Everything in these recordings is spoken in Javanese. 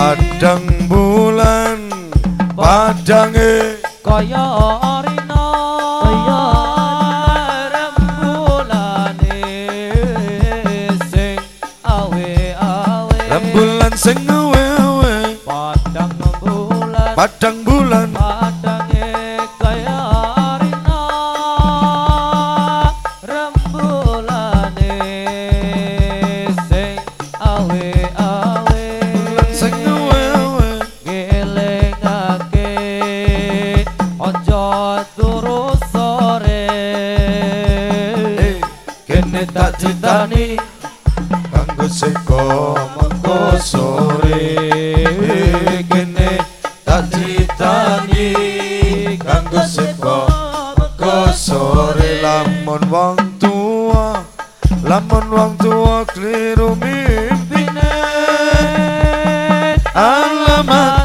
padang bulan padange kaya rina kaya rembulane sing awe-awe rembulan sing awe-awe padang bulan padange kaya rina rembulane sing awe-awe sing awe-awe ngelingake ojo turu sore kene tak cintani kanggo seko mengko sore kene tak critani kanggo seko mengko sore lamun wong tuwa kliru mimpine alamat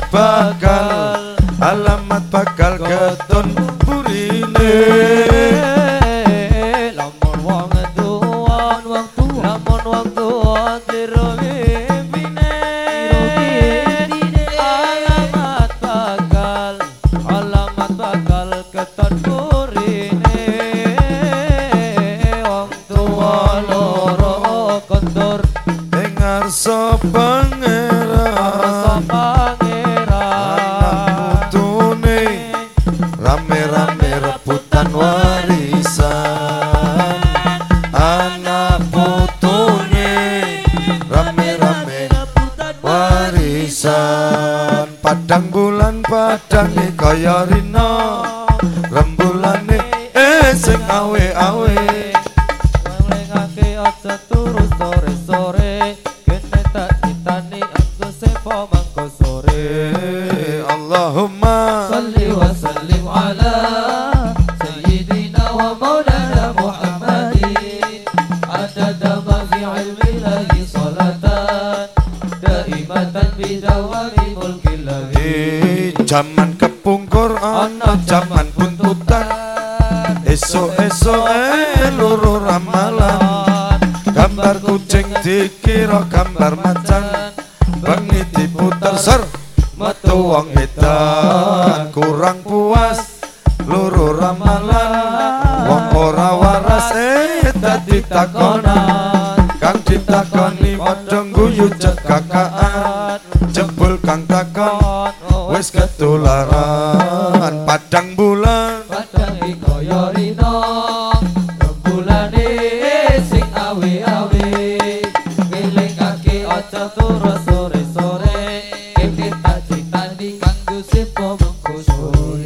bakal keton burine lamun wong tuwa kliru mimpine alamat bakal keton burine wong tuwa loro kondur dengar pangeran anak putune rame-rame rebutan warisan anak putune rame-rame warisan padang bulan padange kaya rina rembulane sing awe-awe ngelingake aja turu sore-sore kene tak cintani aku sepo mangko sore Allahumma salli wa sallim ala sayyidina wa maulana Muhammadin adada ma fi ilmillahi salatan daimatan bidawami mulkillahi jaman kepungkur ana jaman buntutan esok-esok loro ramalan gambar kucing dikira gambar macan bengi diputer ser metu wong edan kurang puas loro ramalan wong ora waras dadi takonan kang ditakoni padha guyu cekakaan jebul kang takon wis ketularan padang bulan padange kaya rina rembulane sing awe-awe ngelingake aja turu sore-sore kene tak cintani kanggo sepo mengko sore